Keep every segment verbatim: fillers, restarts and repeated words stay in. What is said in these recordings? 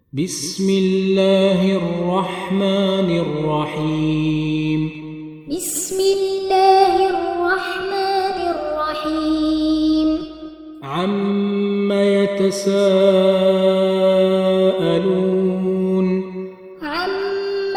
بسم الله الرحمن الرحيم بسم الله الرحمن الرحيم عم يتساءلون عم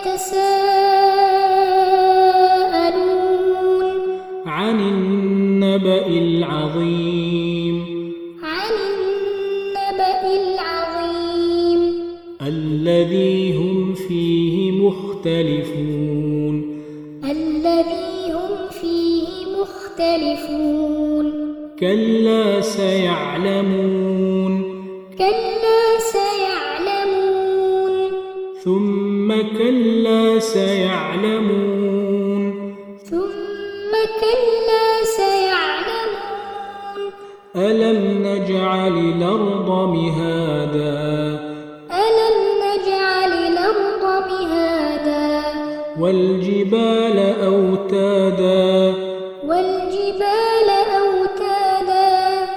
يتساءلون عن النبأ العظيم عن النبأ العظيم الذي هم فيه مختلفون الذي هم فيه مختلفون كلا سيعلمون كلا سيعلمون ثم كلا سيعلمون ثم كلا سيعلمون ألم نجعل الأرض مهادا ألم نجعل الأرض مهادا والجبال أوتادا والجبال أوتادا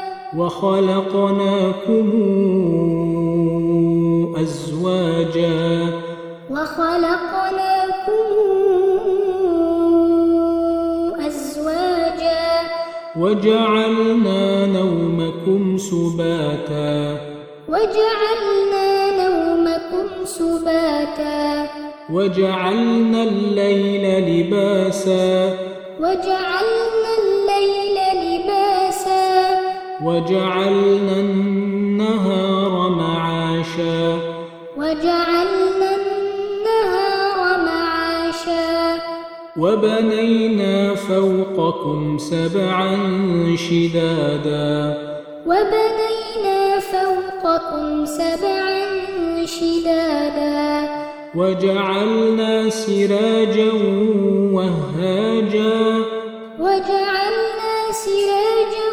وخلقناكم أزواجا وخلقناكم أزواجا وجعلنا نومكم سباتا وجعلنا نومكم سباتا وجعلنا الليل لباسا وجعلنا الليل لباسا وجعلنا النهار معاشا وجعلنا النهار معاشا وبنينا فوقكم سبعا شدادا وبنينا فوقكم سبعا شدادا وجعلنا سراجا وهاجا وجعلنا سراجا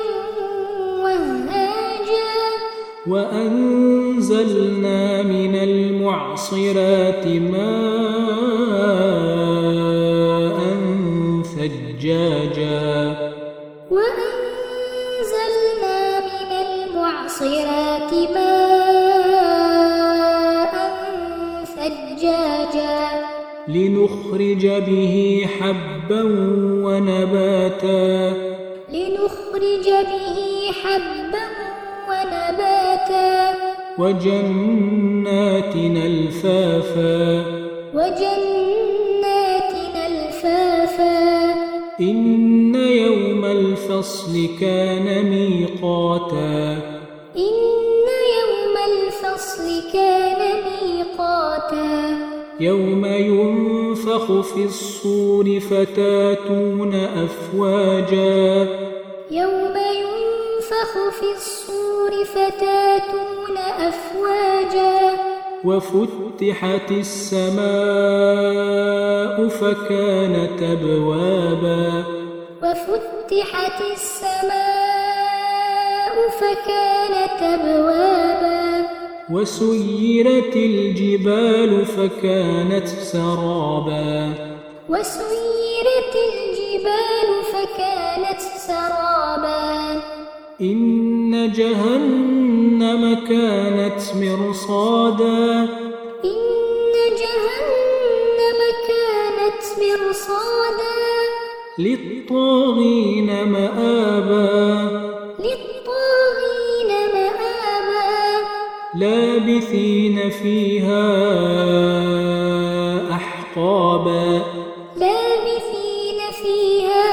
وهاجا وأنزلنا من المعصرات ماء ثجاجا وأنزلنا من المعصرات ماء ثجاجا لنخرج به حبا ونباتا لنخرج به حبا ونباتا وجنات ألفافا وجنات ألفافا إن يوم الفصل كان ميقاتا إن يوم الفصل كان ميقاتا يوم ينفخ في الصور فتاتون أفواجا يوم ينفخ في الصور فتاتون أفواجا وفتحت السماء فكانت أبوابا وفتحت السماء فكانت أبوابا وسيرت الجبال فكانت سرابا وسيرت الجبال فكانت سرابا إن جهنم كانت مرصادا إن جهنم كانت مرصادا للطاغين مآبا للطاغين مآبا لابثين فيها أحقابا لابثين فيها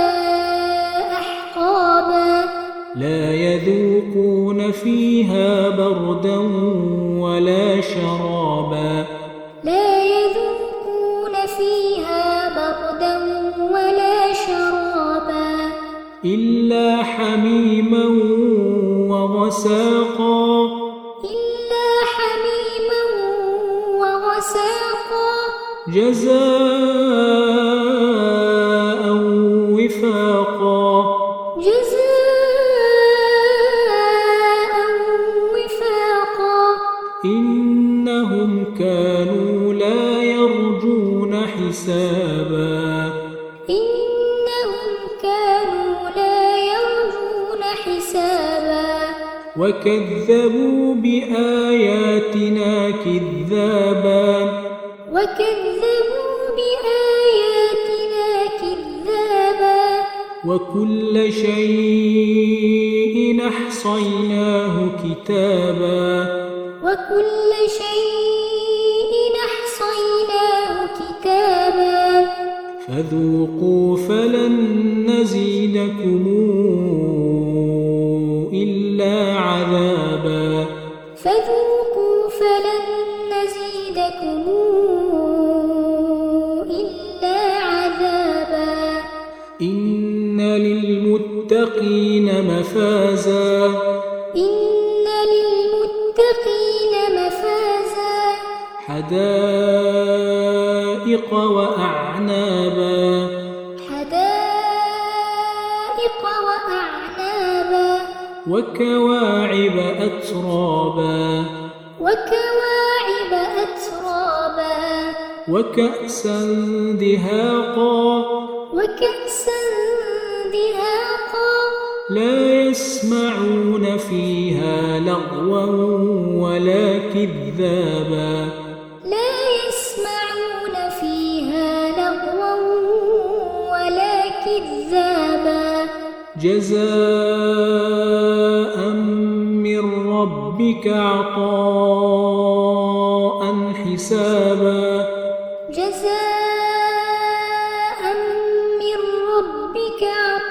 أحقابا لا يذوقون فيها بردا ولا شرابا لا يذوقون فيها بردا ولا شرابا إلا حميما وغساقا إلا حميما وغساقا جزاء وفاقا جزاء وفاقا إنهم كانوا لا يرجون حسابا إنهم كانوا لا يرجون حسابا وكذبوا بآياتنا كذابا وكذبوا بآياتنا كذابا وكل شيء أحصيناه كتابا وكل شيء أحصيناه كتابا فذوقوا فلن نزيدكم إلا عذابا فذوقوا فلن نزيدكم إلا عذابا إن للمتقين مفازا إن للمتقين مفازا حدائق وأعنابا حدائق وأعنابا وكواعب أترابا وكواعب أترابا وكأسا دهاقا وكأسا دهاقا لا يسمعون فيها لغوا ولا كذابا لا يسمعون فيها لغوا ولا كذابا جزاء من ربك عطاء حسابا جزاء من ربك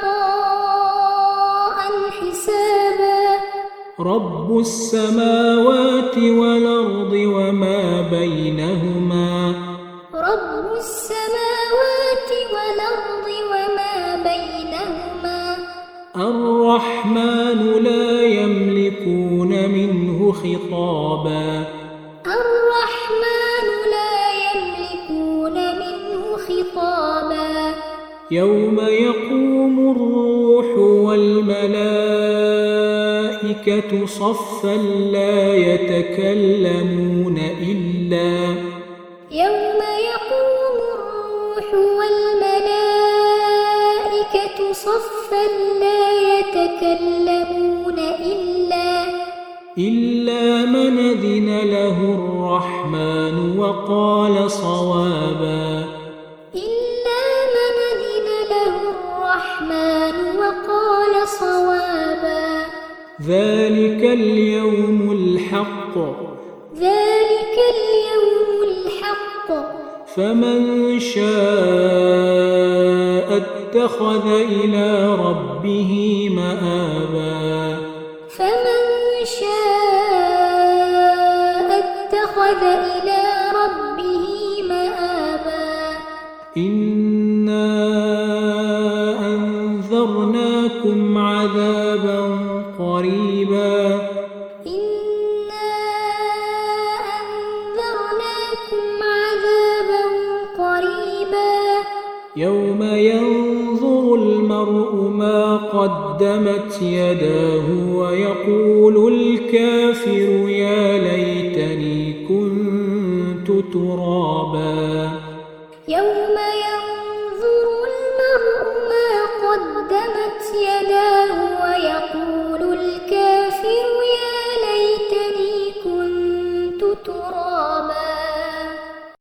عطاء حسابا رب السماوات والأرض وما بينهما رب السماوات والأرض وما بينهما الرحمن لا يملكون منه خطابا الرحمن لا يملكون منه خطابا يوم يقوم الروح والملائكة صفا لا يتكلمون إلا يوم يقوم الروح والملائكة صفا لا يتكلمون إلا إلا من أذن له الرحمن وقال صوابا إلا من أذن له الرحمن وقال صوابا ذلك اليوم الحق ذلك اليوم الحق فمن شاء اتخذ إلى ربه مآبا فمن شاء اتخذ إلى ربه مآبا إنا أنذرناكم عذابا قريبا إنا أنذرناكم عذابا قريبا يوم ينظر المرء ما قدمت يداه ويقول الكافر يا ليتني كنت ترابا